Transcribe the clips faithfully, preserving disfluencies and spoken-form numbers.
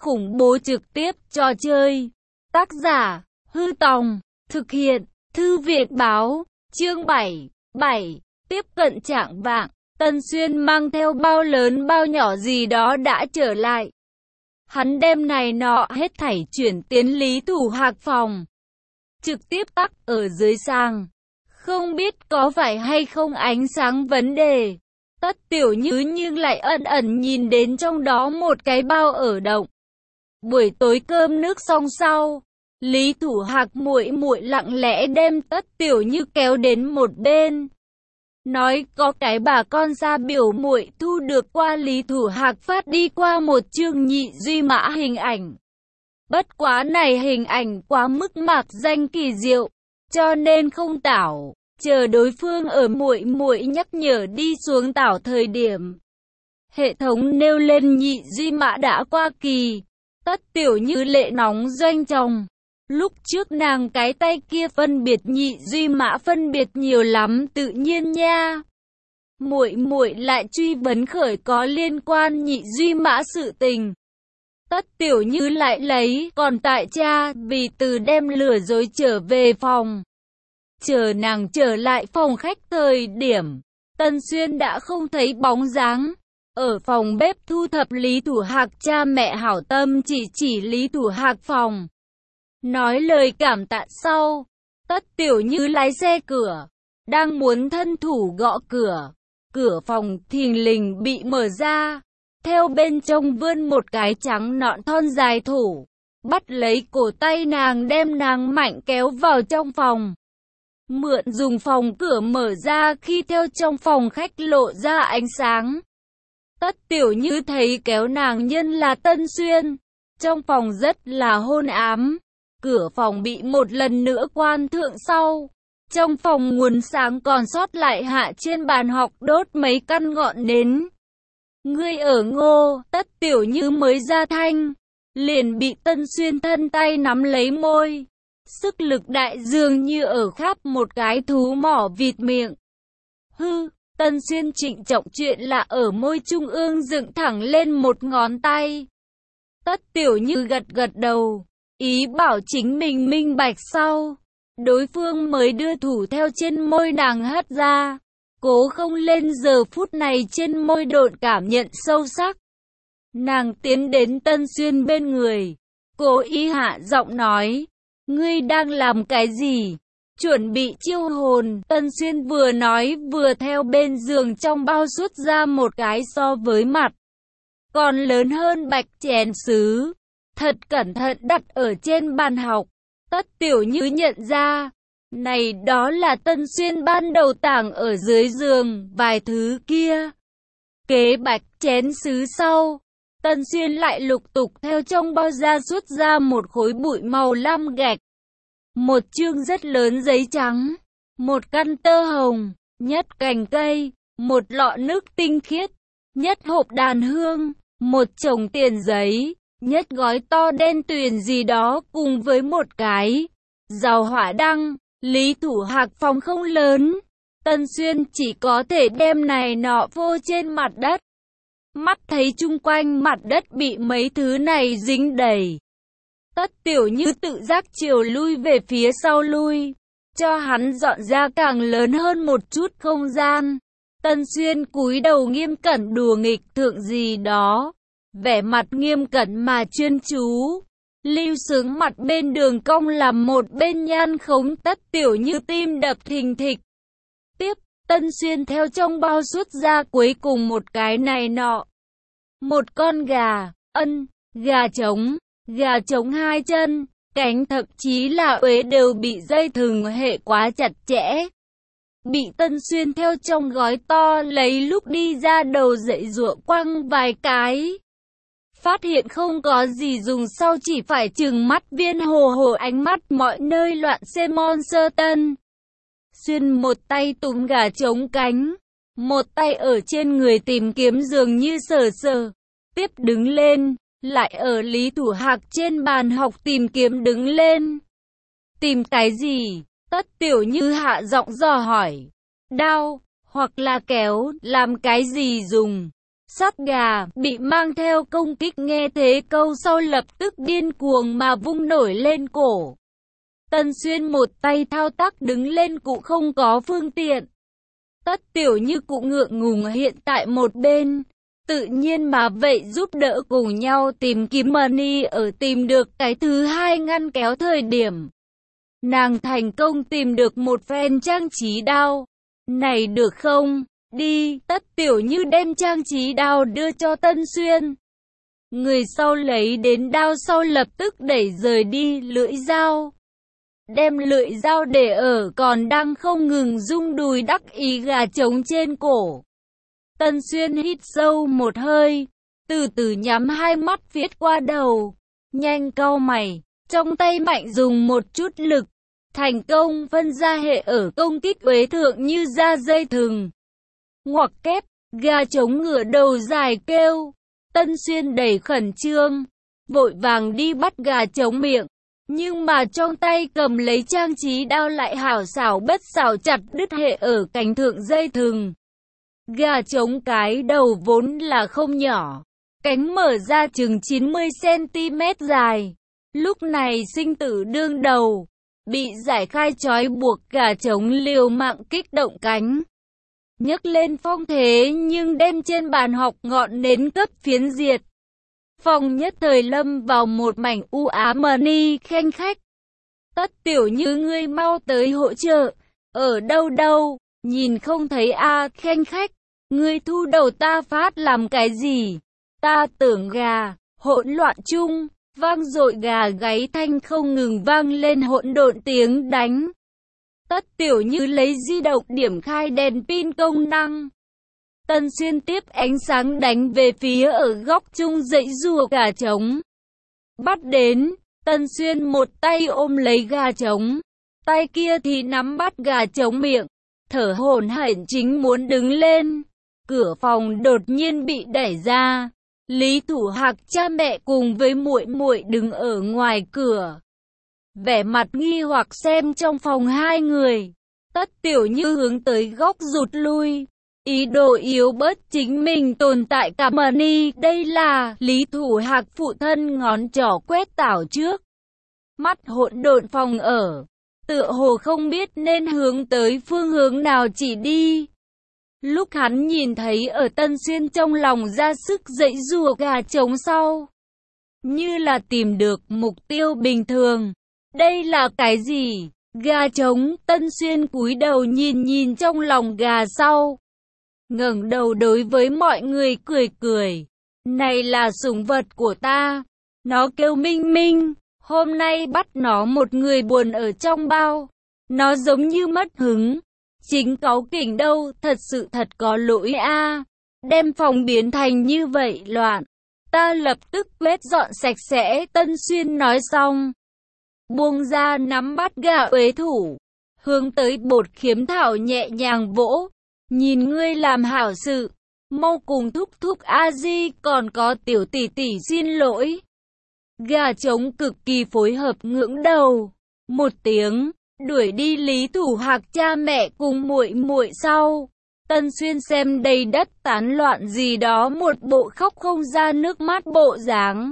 khủng bố trực tiếp trò chơi. Tác giả, Hư Tòng, thực hiện, Thư viện Báo, chương bảy, bảy, tiếp cận trạng vạng, Tân Xuyên mang theo bao lớn bao nhỏ gì đó đã trở lại. Hắn đem này nọ hết thảy chuyển tiến Lý Thủ Hạc phòng. Trực tiếp tắc ở dưới sàng. Không biết có phải hay không ánh sáng vấn đề. Tất Tiểu Như nhưng lại ẩn ẩn nhìn đến trong đó một cái bao ở động. Buổi tối cơm nước xong sau, Lý Thủ Hạc muội muội lặng lẽ đem Tất Tiểu Như kéo đến một bên. Nói có cái bà con ra biểu muội thu được qua Lý Thủ Hạc phát đi qua một chương nhị duy mã hình ảnh. Bất quá này hình ảnh quá mức mạc danh kỳ diệu, cho nên không tảo, chờ đối phương ở muội muội nhắc nhở đi xuống tảo thời điểm. Hệ thống nêu lên nhị duy mã đã qua kỳ, Tất Tiểu Như lệ nóng doanh chồng. Lúc trước nàng cái tay kia phân biệt nhị duy mã phân biệt nhiều lắm tự nhiên nha. Muội muội lại truy vấn khởi có liên quan nhị duy mã sự tình. Tất Tiểu Như lại lấy còn tại cha vì từ đem lừa dối trở về phòng. Chờ nàng trở lại phòng khách thời điểm, Tân Xuyên đã không thấy bóng dáng. Ở phòng bếp thu thập Lý Thủ Hạc, cha mẹ hảo tâm chỉ chỉ Lý Thủ Hạc phòng. Nói lời cảm tạ sau, Tất Tiểu Như lái xe cửa, đang muốn thân thủ gõ cửa. Cửa phòng thình lình bị mở ra, theo bên trong vươn một cái trắng nõn thon dài thủ, bắt lấy cổ tay nàng đem nàng mạnh kéo vào trong phòng. Mượn dùng phòng cửa mở ra khi theo trong phòng khách lộ ra ánh sáng. Tất Tiểu Như thấy kéo nàng nhân là Tân Xuyên, trong phòng rất là hôn ám. Cửa phòng bị một lần nữa quan thượng sau. Trong phòng nguồn sáng còn sót lại hạ trên bàn học đốt mấy căn ngọn nến. Ngươi ở ngô, Tất Tiểu Như mới ra thanh, liền bị Tân Xuyên thân tay nắm lấy môi. Sức lực đại dường như ở khắp một cái thú mỏ vịt miệng. Hư, Tân Xuyên trịnh trọng chuyện là ở môi trung ương dựng thẳng lên một ngón tay. Tất Tiểu Như gật gật đầu, ý bảo chính mình minh bạch sau. Đối phương mới đưa thủ theo trên môi nàng hất ra. Cố không lên giờ phút này trên môi độn cảm nhận sâu sắc. Nàng tiến đến Tân Xuyên bên người. Cố ý hạ giọng nói. Ngươi đang làm cái gì? Chuẩn bị chiêu hồn. Tân Xuyên vừa nói vừa theo bên giường trong bao xuất ra một cái so với mặt còn lớn hơn bạch chén sứ. Thật cẩn thận đặt ở trên bàn học. Tất Tiểu Như nhận ra. Này đó là Tân Xuyên ban đầu tàng ở dưới giường, vài thứ kia. Kế bạch chén sứ sau, Tân Xuyên lại lục tục theo trong bao da xuất ra một khối bụi màu lam gạch. Một chương rất lớn giấy trắng, một căn tơ hồng, nhất cành cây, một lọ nước tinh khiết, nhất hộp đàn hương, một chồng tiền giấy, nhất gói to đen tuyền gì đó cùng với một cái dầu hỏa đăng. Lý Thủ Hạc phòng không lớn, Tân Xuyên chỉ có thể đem này nọ vô trên mặt đất. Mắt thấy chung quanh mặt đất bị mấy thứ này dính đầy. Tất Tiểu Như tự giác chiều lui về phía sau lui, cho hắn dọn ra càng lớn hơn một chút không gian. Tân Xuyên cúi đầu nghiêm cẩn đùa nghịch thượng gì đó, vẻ mặt nghiêm cẩn mà chuyên chú. Lưu Sướng mặt bên đường cong làm một bên nhan khống. Tất Tiểu Như tim đập thình thịch. Tiếp, Tân Xuyên theo trong bao xuất ra cuối cùng một cái này nọ. Một con gà, ân, gà trống, gà trống hai chân, cánh thậm chí là uế đều bị dây thừng hệ quá chặt chẽ. Bị Tân Xuyên theo trong gói to lấy lúc đi ra đầu dậy rụa quăng vài cái. Phát hiện không có gì dùng sau chỉ phải trừng mắt viên hồ hồ ánh mắt mọi nơi loạn xê mon sơ tân. Xuyên một tay túm gà chống cánh, một tay ở trên người tìm kiếm dường như sờ sờ. Tiếp đứng lên, lại ở Lý Thủ Hạc trên bàn học tìm kiếm đứng lên. Tìm cái gì? Tất Tiểu Như hạ giọng dò hỏi. Đao, hoặc là kéo, làm cái gì dùng? Sát gà bị mang theo công kích nghe thế câu sau lập tức điên cuồng mà vung nổi lên cổ. Tân Xuyên một tay thao tác đứng lên cụ không có phương tiện. Tất Tiểu Như cụ ngượng ngùng hiện tại một bên. Tự nhiên mà vậy giúp đỡ cùng nhau tìm kiếm money ở tìm được cái thứ hai ngăn kéo thời điểm. Nàng thành công tìm được một phen trang trí đao. Này được không? Đi, Tất Tiểu Như đem trang trí đao đưa cho Tân Xuyên. Người sau lấy đến đao sau lập tức đẩy rời đi lưỡi dao. Đem lưỡi dao để ở còn đang không ngừng rung đùi đắc ý gà trống trên cổ. Tân Xuyên hít sâu một hơi, từ từ nhắm hai mắt viết qua đầu, nhanh cau mày, trong tay mạnh dùng một chút lực, thành công phân ra hệ ở công kích uế thượng như ra dây thừng. Ngoặc kép, gà trống ngửa đầu dài kêu, Tân Xuyên đầy khẩn trương, vội vàng đi bắt gà trống miệng, nhưng mà trong tay cầm lấy trang trí đao lại hảo xảo bất xảo chặt đứt hệ ở cánh thượng dây thừng. Gà trống cái đầu vốn là không nhỏ, cánh mở ra chừng chín mươi xăng ti mét dài. Lúc này sinh tử đương đầu, bị giải khai trói buộc gà trống liều mạng kích động cánh. Nhấc lên phong thế nhưng đem trên bàn học ngọn nến cấp phiến diệt. Phòng nhất thời lâm vào một mảnh u ám mờ ni khanh khách. Tất Tiểu Như ngươi mau tới hỗ trợ, ở đâu đâu, nhìn không thấy a à, khanh khách. Ngươi thu đầu ta phát làm cái gì? Ta tưởng gà, hỗn loạn chung, vang dội gà gáy thanh không ngừng vang lên hỗn độn tiếng đánh. Tất Tiểu Như lấy di động điểm khai đèn pin công năng. Tân Xuyên tiếp ánh sáng đánh về phía ở góc chung dãy rùa gà trống. Bắt đến, Tân Xuyên một tay ôm lấy gà trống, tay kia thì nắm bắt gà trống miệng, thở hổn hển chính muốn đứng lên. Cửa phòng đột nhiên bị đẩy ra. Lý Thủ Hạc cha mẹ cùng với muội muội đứng ở ngoài cửa, vẻ mặt nghi hoặc xem trong phòng hai người. Tất Tiểu Như hướng tới góc rụt lui, ý đồ yếu bớt chính mình tồn tại cả money. Đây là Lý Thủ Hạc phụ thân ngón trỏ quét tảo trước mắt hỗn độn phòng ở, tựa hồ không biết nên hướng tới phương hướng nào chỉ đi. Lúc hắn nhìn thấy ở Tân Xuyên trong lòng ra sức dãy rùa gà trống sau, như là tìm được mục tiêu bình thường. Đây là cái gì? Gà trống. Tân Xuyên cúi đầu nhìn nhìn trong lòng gà sau, ngẩng đầu đối với mọi người cười cười. Này là sủng vật của ta. Nó kêu Minh Minh. Hôm nay bắt nó một người buồn ở trong bao. Nó giống như mất hứng. Chính cáu kỉnh đâu, thật sự thật có lỗi a. À. Đem phòng biến thành như vậy loạn. Ta lập tức quét dọn sạch sẽ. Tân Xuyên nói xong, buông ra nắm bắt gà uế thủ, hướng tới Bột Khiếm Thảo nhẹ nhàng vỗ. Nhìn ngươi làm hảo sự, mau cùng thúc thúc a di còn có tiểu tỷ tỷ xin lỗi. Gà trống cực kỳ phối hợp ngưỡng đầu một tiếng, đuổi đi Lý Thủ Hạc cha mẹ cùng muội muội sau. Tân Xuyên xem đầy đất tán loạn gì đó một bộ khóc không ra nước mắt bộ dáng.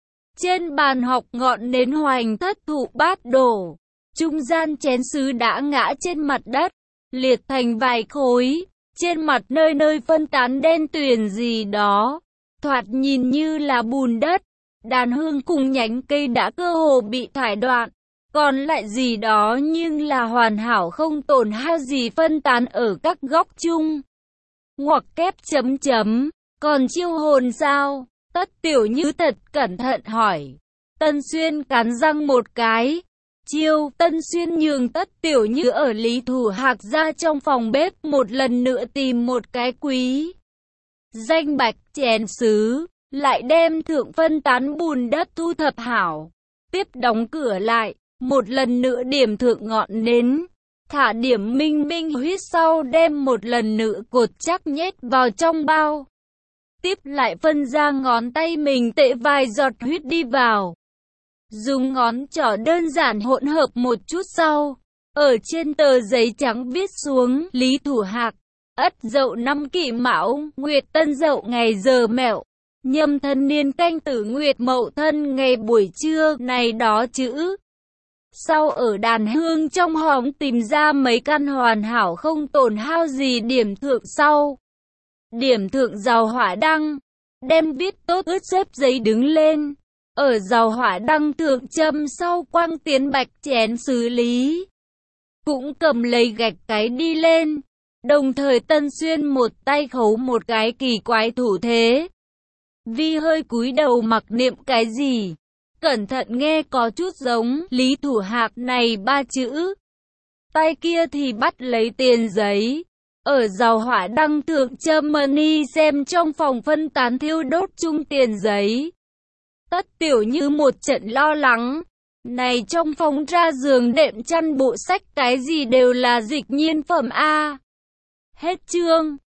Trên bàn học ngọn nến hoành thất thụ bát đổ, trung gian chén sứ đã ngã trên mặt đất, liệt thành vài khối, trên mặt nơi nơi phân tán đen tuyền gì đó, thoạt nhìn như là bùn đất. Đàn hương cùng nhánh cây đã cơ hồ bị thải đoạn, còn lại gì đó nhưng là hoàn hảo không tổn hao gì phân tán ở các góc chung. Ngoặc kép chấm chấm, còn chiêu hồn sao? Tất Tiểu Như thật cẩn thận hỏi. Tân Xuyên cắn răng một cái. Chiêu. Tân Xuyên nhường Tất Tiểu Như ở Lý Thủ Hạc ra trong phòng bếp một lần nữa tìm một cái quý danh bạch chén sứ, lại đem thượng phân tán bùn đất thu thập hảo. Tiếp đóng cửa lại, một lần nữa điểm thượng ngọn nến, thả điểm Minh Minh huyết sau đem một lần nữa cột chắc nhét vào trong bao. Tiếp lại phân ra ngón tay mình tệ vài giọt huyết đi vào. Dùng ngón trỏ đơn giản hỗn hợp một chút sau, ở trên tờ giấy trắng viết xuống Lý Thủ Hạc, Ất Dậu năm Kỷ Mão, Nguyệt Tân Dậu ngày giờ Mẹo, Nhâm Thân niên Canh Tử Nguyệt Mậu Thân ngày buổi trưa, này đó chữ. Sau ở đàn hương trong hòm tìm ra mấy căn hoàn hảo không tổn hao gì điểm thượng sau. Điểm thượng dầu hỏa đăng, đem viết tốt ướt xếp giấy đứng lên. Ở dầu hỏa đăng thượng châm sau quang tiến bạch chén xử lý. Cũng cầm lấy gạch cái đi lên. Đồng thời Tân Xuyên một tay khấu một cái kỳ quái thủ thế. Vi hơi cúi đầu mặc niệm cái gì. Cẩn thận nghe có chút giống Lý Thủ Hạc này ba chữ. Tay kia thì bắt lấy tiền giấy. Ở dầu hỏa đăng thượng châm mani xem trong phòng phân tán thiêu đốt chung tiền giấy. Tất Tiểu Như một trận lo lắng. Này trong phòng ra giường đệm chăn bộ sách cái gì đều là dịch nhiên phẩm a. Hết chương.